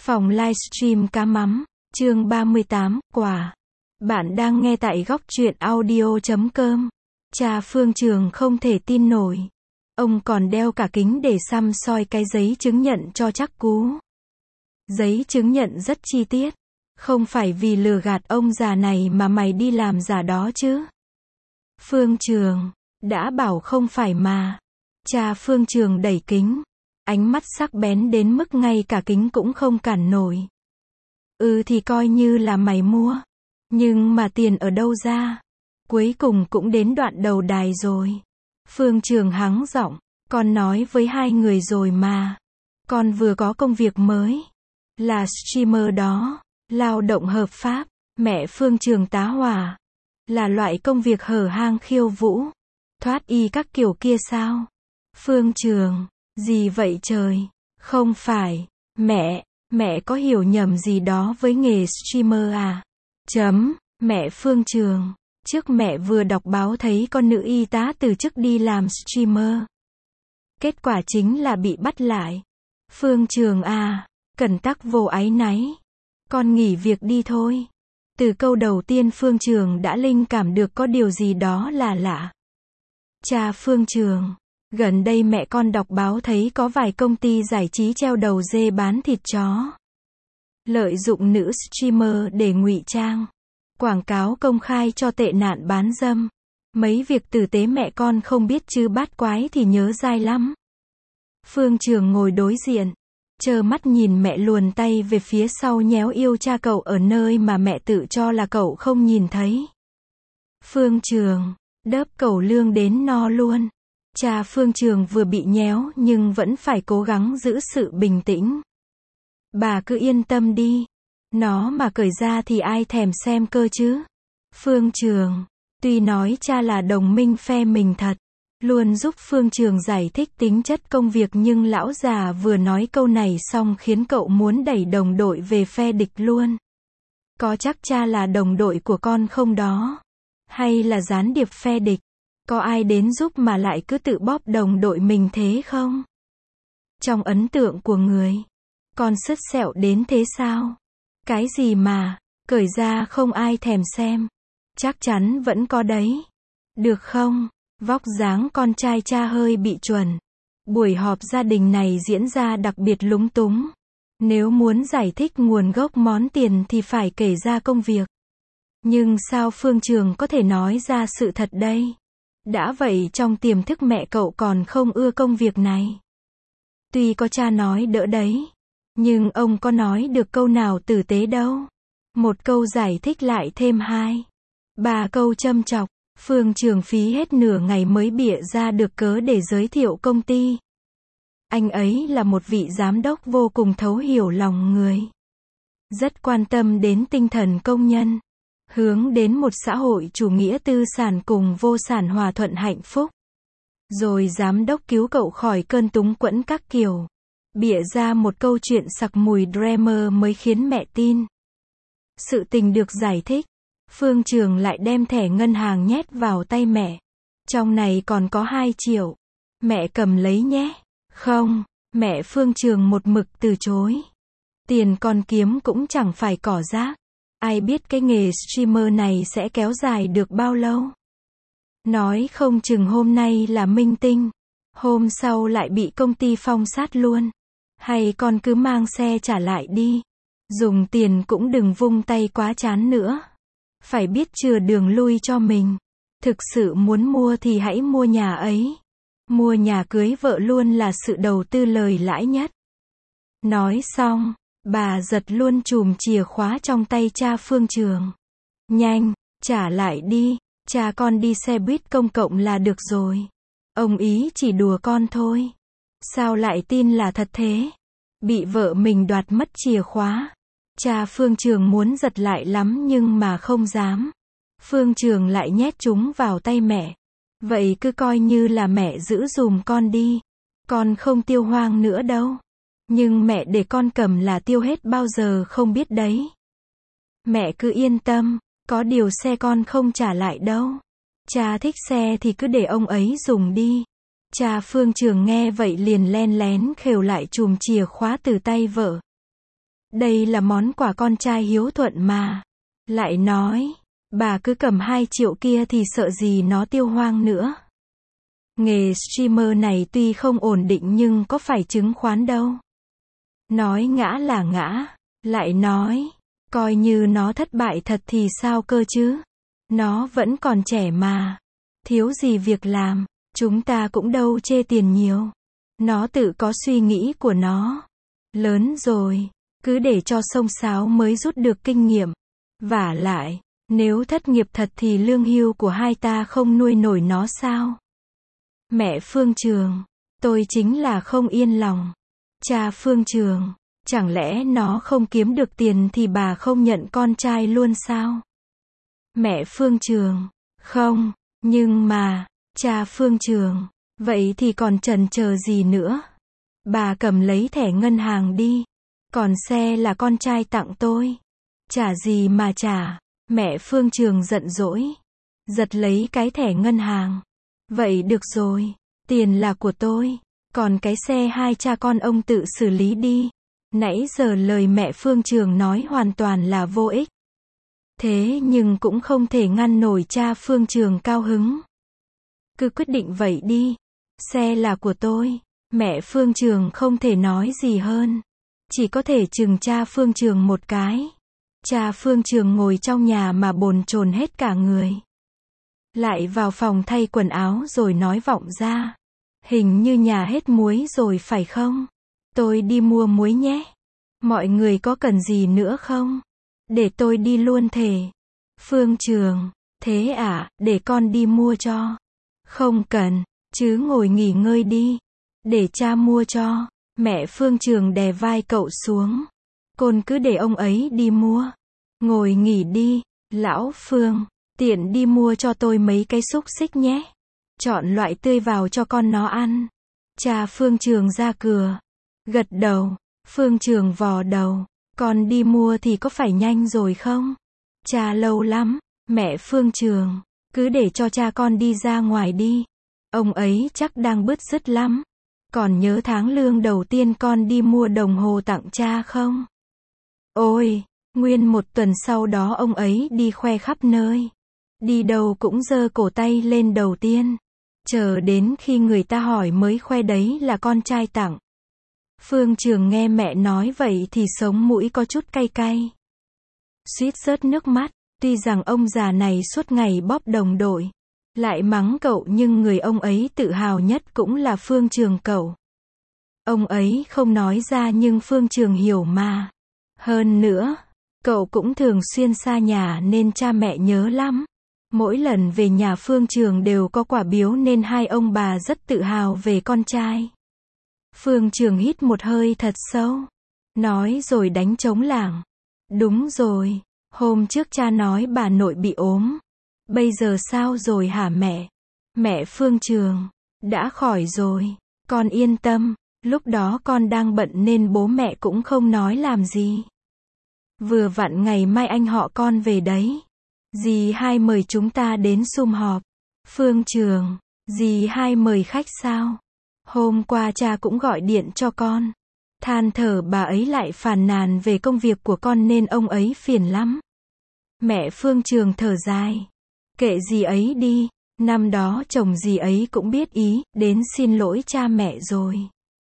Phòng livestream cá mắm, chương 38, quà. Bạn đang nghe tại góc truyện audio.com. Cha Phương Trường không thể tin nổi. Ông còn đeo cả kính để săm soi cái giấy chứng nhận cho chắc cú. Giấy chứng nhận rất chi tiết. Không phải vì lừa gạt ông già này mà mày đi làm giả đó chứ. Phương Trường, đã bảo không phải mà. Cha Phương Trường đẩy kính. Ánh mắt sắc bén đến mức ngay cả kính cũng không cản nổi. Thì coi như là mày mua. Nhưng mà tiền ở đâu ra? Cuối cùng cũng đến đoạn đầu đài rồi. Phương Trường hắng giọng, con nói với hai người rồi mà. Con vừa có công việc mới. Là streamer đó. Lao động hợp pháp. Mẹ Phương Trường tá hỏa. Là loại công việc hở hang khiêu vũ. Thoát y các kiểu kia sao? Phương Trường, gì vậy trời? Không phải. Mẹ có hiểu nhầm gì đó với nghề streamer à? Mẹ Phương Trường. Trước mẹ vừa đọc báo thấy con nữ y tá từ chức đi làm streamer. Kết quả chính là bị bắt lại. Phương Trường à, cẩn tắc vô áy náy. Con nghỉ việc đi thôi. Từ câu đầu tiên Phương Trường đã linh cảm được có điều gì đó là lạ. Cha Phương Trường, gần đây mẹ con đọc báo thấy có vài công ty giải trí treo đầu dê bán thịt chó. Lợi dụng nữ streamer để ngụy trang. Quảng cáo công khai cho tệ nạn bán dâm. Mấy việc tử tế mẹ con không biết chứ bát quái thì nhớ dai lắm. Phương Trường ngồi đối diện. Trơ mắt nhìn mẹ luồn tay về phía sau nhéo yêu cha cậu ở nơi mà mẹ tự cho là cậu không nhìn thấy. Phương Trường, đớp cẩu lương đến no luôn. Cha Phương Trường vừa bị nhéo nhưng vẫn phải cố gắng giữ sự bình tĩnh. Bà cứ yên tâm đi. Nó mà cởi ra thì ai thèm xem cơ chứ. Phương Trường, tuy nói cha là đồng minh phe mình thật. Luôn giúp Phương Trường giải thích tính chất công việc nhưng lão già vừa nói câu này xong khiến cậu muốn đẩy đồng đội về phe địch luôn. Có chắc cha là đồng đội của con không đó? Hay là gián điệp phe địch? Có ai đến giúp mà lại cứ tự bóp đồng đội mình thế không? Trong ấn tượng của người, con sứt sẹo đến thế sao? Cái gì mà, cởi ra không ai thèm xem. Chắc chắn vẫn có đấy. Được không? Vóc dáng con trai cha hơi bị chuẩn. Buổi họp gia đình này diễn ra đặc biệt lúng túng. Nếu muốn giải thích nguồn gốc món tiền thì phải kể ra công việc. Nhưng sao Phương Trường có thể nói ra sự thật đây? Đã vậy trong tiềm thức mẹ cậu còn không ưa công việc này. Tuy có cha nói đỡ đấy. Nhưng ông có nói được câu nào tử tế đâu. Một câu giải thích lại thêm 2, 3 câu châm chọc. Phương Trường phí hết nửa ngày mới bịa ra được cớ để giới thiệu công ty. Anh ấy là một vị giám đốc vô cùng thấu hiểu lòng người. Rất quan tâm đến tinh thần công nhân. Hướng đến một xã hội chủ nghĩa tư sản cùng vô sản hòa thuận hạnh phúc. Rồi giám đốc cứu cậu khỏi cơn túng quẫn các kiểu. Bịa ra một câu chuyện sặc mùi drama mới khiến mẹ tin. Sự tình được giải thích. Phương Trường lại đem thẻ ngân hàng nhét vào tay mẹ. Trong này còn có 2 triệu. Mẹ cầm lấy nhé. Không, mẹ Phương Trường một mực từ chối. Tiền con kiếm cũng chẳng phải cỏ rác. Ai biết cái nghề streamer này sẽ kéo dài được bao lâu. Nói không chừng hôm nay là minh tinh. Hôm sau lại bị công ty phong sát luôn. Hay con cứ mang xe trả lại đi. Dùng tiền cũng đừng vung tay quá chán nữa. Phải biết chừa đường lui cho mình. Thực sự muốn mua thì hãy mua nhà ấy. Mua nhà cưới vợ luôn là sự đầu tư lời lãi nhất. Nói xong, bà giật luôn chùm chìa khóa trong tay cha Phương Trường. Nhanh, trả lại đi. Cha con đi xe buýt công cộng là được rồi. Ông ý chỉ đùa con thôi. Sao lại tin là thật thế? Bị vợ mình đoạt mất chìa khóa. Cha Phương Trường muốn giật lại lắm nhưng mà không dám. Phương Trường lại nhét chúng vào tay mẹ. Vậy cứ coi như là mẹ giữ dùm con đi. Con không tiêu hoang nữa đâu. Nhưng mẹ để con cầm là tiêu hết bao giờ không biết đấy. Mẹ cứ yên tâm, có điều xe con không trả lại đâu. Cha thích xe thì cứ để ông ấy dùng đi. Cha Phương Trường nghe vậy liền len lén khều lại chùm chìa khóa từ tay vợ. Đây là món quà con trai hiếu thuận mà. Lại nói, bà cứ cầm 2 triệu kia thì sợ gì nó tiêu hoang nữa. Nghề streamer này tuy không ổn định nhưng có phải chứng khoán đâu. Nói ngã là ngã. Lại nói, coi như nó thất bại thật thì sao cơ chứ. Nó vẫn còn trẻ mà. Thiếu gì việc làm. Chúng ta cũng đâu chê tiền nhiều. Nó tự có suy nghĩ của nó. Lớn rồi, cứ để cho xông xáo mới rút được kinh nghiệm. Vả lại, nếu thất nghiệp thật thì lương hưu của hai ta không nuôi nổi nó sao? Mẹ Phương Trường, tôi chính là không yên lòng. Cha Phương Trường, chẳng lẽ nó không kiếm được tiền thì bà không nhận con trai luôn sao? Mẹ Phương Trường, không, nhưng mà, cha Phương Trường, vậy thì còn chần chờ gì nữa? Bà cầm lấy thẻ ngân hàng đi. Còn xe là con trai tặng tôi. Trả gì mà trả? Mẹ Phương Trường giận dỗi. Giật lấy cái thẻ ngân hàng. Vậy được rồi, tiền là của tôi. Còn cái xe hai cha con ông tự xử lý đi. Nãy giờ lời mẹ Phương Trường nói hoàn toàn là vô ích. Thế nhưng cũng không thể ngăn nổi cha Phương Trường cao hứng. Cứ quyết định vậy đi. Xe là của tôi. Mẹ Phương Trường không thể nói gì hơn. Chỉ có thể chừng cha Phương Trường một cái. Cha Phương Trường ngồi trong nhà mà bồn chồn hết cả người. Lại vào phòng thay quần áo rồi nói vọng ra. Hình như nhà hết muối rồi phải không? Tôi đi mua muối nhé. Mọi người có cần gì nữa không? Để tôi đi luôn thề. Phương Trường, thế à, để con đi mua cho. Không cần, chứ ngồi nghỉ ngơi đi. Để cha mua cho. Mẹ Phương Trường đè vai cậu xuống. Con cứ để ông ấy đi mua. Ngồi nghỉ đi, lão Phương, tiện đi mua cho tôi mấy cái xúc xích nhé. Chọn loại tươi vào cho con nó ăn. Cha Phương Trường ra cửa. Gật đầu. Phương Trường vò đầu. Con đi mua thì có phải nhanh rồi không? Cha lâu lắm. Mẹ Phương Trường, cứ để cho cha con đi ra ngoài đi. Ông ấy chắc đang bứt rứt lắm. Còn nhớ tháng lương đầu tiên con đi mua đồng hồ tặng cha không? Ôi, nguyên một tuần sau đó ông ấy đi khoe khắp nơi. Đi đâu cũng giơ cổ tay lên đầu tiên. Chờ đến khi người ta hỏi mới khoe đấy là con trai tặng. Phương Trường nghe mẹ nói vậy thì sống mũi có chút cay cay. Suýt rớt nước mắt, tuy rằng ông già này suốt ngày bóp đồng đội. Lại mắng cậu nhưng người ông ấy tự hào nhất cũng là Phương Trường cậu. Ông ấy không nói ra nhưng Phương Trường hiểu mà. Hơn nữa, cậu cũng thường xuyên xa nhà nên cha mẹ nhớ lắm. Mỗi lần về nhà Phương Trường đều có quà biếu nên hai ông bà rất tự hào về con trai. Phương Trường hít một hơi thật sâu. Nói rồi đánh trống lảng. Đúng rồi, hôm trước cha nói bà nội bị ốm. Bây giờ sao rồi hả mẹ? Mẹ Phương Trường, đã khỏi rồi, con yên tâm, lúc đó con đang bận nên bố mẹ cũng không nói làm gì. Vừa vặn ngày mai anh họ con về đấy. Dì hai mời chúng ta đến sum họp. Phương Trường, dì hai mời khách sao? Hôm qua cha cũng gọi điện cho con. Than thở bà ấy lại phàn nàn về công việc của con nên ông ấy phiền lắm. Mẹ Phương Trường thở dài. Kệ dì ấy đi, năm đó chồng dì ấy cũng biết ý, đến xin lỗi cha mẹ rồi.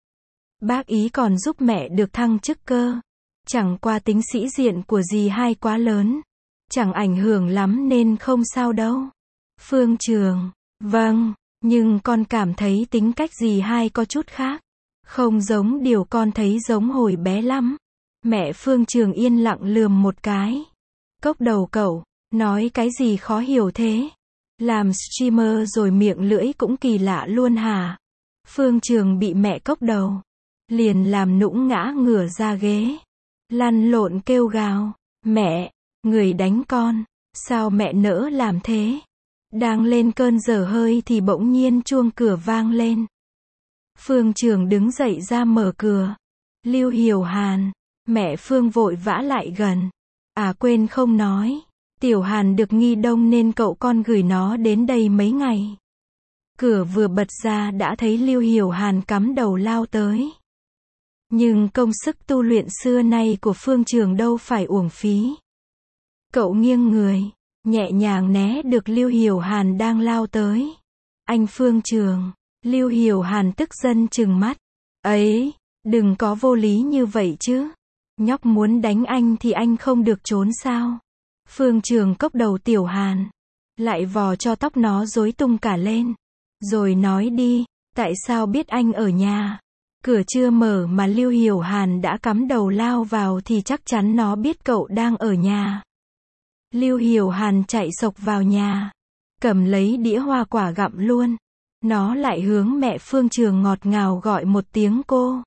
Bác ý còn giúp mẹ được thăng chức cơ. Chẳng qua tính sĩ diện của dì hai quá lớn. Chẳng ảnh hưởng lắm nên không sao đâu. Phương Trường, vâng, nhưng con cảm thấy tính cách dì hai có chút khác. Không giống điều con thấy giống hồi bé lắm. Mẹ Phương Trường yên lặng lườm một cái. Cốc đầu cậu, nói cái gì khó hiểu thế? Làm streamer rồi miệng lưỡi cũng kỳ lạ luôn hả? Phương Trường bị mẹ cốc đầu. Liền làm nũng ngã ngửa ra ghế. Lăn lộn kêu gào. Mẹ, người đánh con. Sao mẹ nỡ làm thế? Đang lên cơn dở hơi thì bỗng nhiên chuông cửa vang lên. Phương Trường đứng dậy ra mở cửa. Lưu Hiểu Hàn. Mẹ Phương vội vã lại gần. À quên không nói. Tiểu Hàn được nghi đông nên cậu con gửi nó đến đây mấy ngày. Cửa vừa bật ra đã thấy Lưu Hiểu Hàn cắm đầu lao tới. Nhưng công sức tu luyện xưa nay của Phương Trường đâu phải uổng phí. Cậu nghiêng người, nhẹ nhàng né được Lưu Hiểu Hàn đang lao tới. Anh Phương Trường. Lưu Hiểu Hàn tức giận trừng mắt. Ấy, đừng có vô lý như vậy chứ. Nhóc muốn đánh anh thì anh không được trốn sao? Phương Trường cốc đầu Tiểu Hàn, lại vò cho tóc nó rối tung cả lên. Rồi nói đi, tại sao biết anh ở nhà? Cửa chưa mở mà Lưu Hiểu Hàn đã cắm đầu lao vào thì chắc chắn nó biết cậu đang ở nhà. Lưu Hiểu Hàn chạy xộc vào nhà, cầm lấy đĩa hoa quả gặm luôn. Nó lại hướng mẹ Phương Trường ngọt ngào gọi một tiếng cô.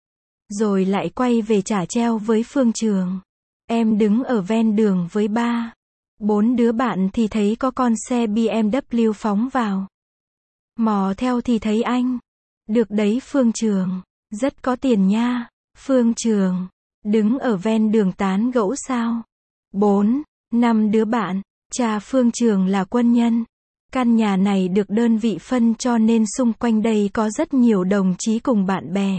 Rồi lại quay về trả treo với Phương Trường. Em đứng ở ven đường với ba, 4 đứa bạn thì thấy có con xe BMW phóng vào. Mò theo thì thấy anh. Được đấy Phương Trường, rất có tiền nha. Phương Trường, đứng ở ven đường tán gẫu sao? 4, 5 đứa bạn, cha Phương Trường là quân nhân. Căn nhà này được đơn vị phân cho nên xung quanh đây có rất nhiều đồng chí cùng bạn bè.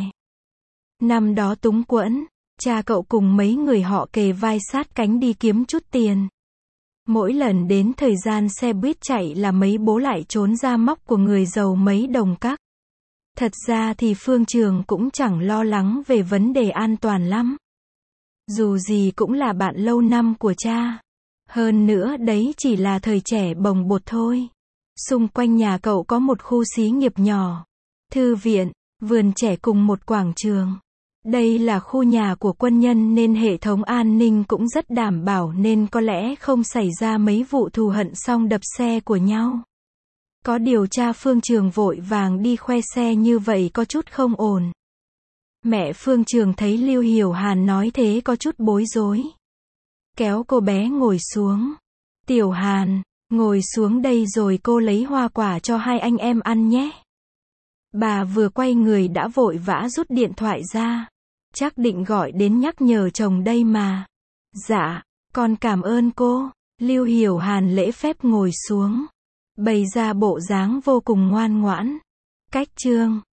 Năm đó túng quẫn, cha cậu cùng mấy người họ kề vai sát cánh đi kiếm chút tiền. Mỗi lần đến thời gian xe buýt chạy là mấy bố lại trốn ra móc của người giàu mấy đồng các. Thật ra thì Phương Trường cũng chẳng lo lắng về vấn đề an toàn lắm. Dù gì cũng là bạn lâu năm của cha. Hơn nữa đấy chỉ là thời trẻ bồng bột thôi. Xung quanh nhà cậu có một khu xí nghiệp nhỏ, thư viện, vườn trẻ cùng một quảng trường. Đây là khu nhà của quân nhân nên hệ thống an ninh cũng rất đảm bảo nên có lẽ không xảy ra mấy vụ thù hận xong đập xe của nhau. Có điều cha Phương Trường vội vàng đi khoe xe như vậy có chút không ổn. Mẹ Phương Trường thấy Lưu Hiểu Hàn nói thế có chút bối rối. Kéo cô bé ngồi xuống. Tiểu Hàn, ngồi xuống đây rồi cô lấy hoa quả cho hai anh em ăn nhé. Bà vừa quay người đã vội vã rút điện thoại ra. Chắc định gọi đến nhắc nhở chồng đây mà. Dạ, con cảm ơn cô. Lưu Hiểu Hàn lễ phép ngồi xuống, bày ra bộ dáng vô cùng ngoan ngoãn. Cách chương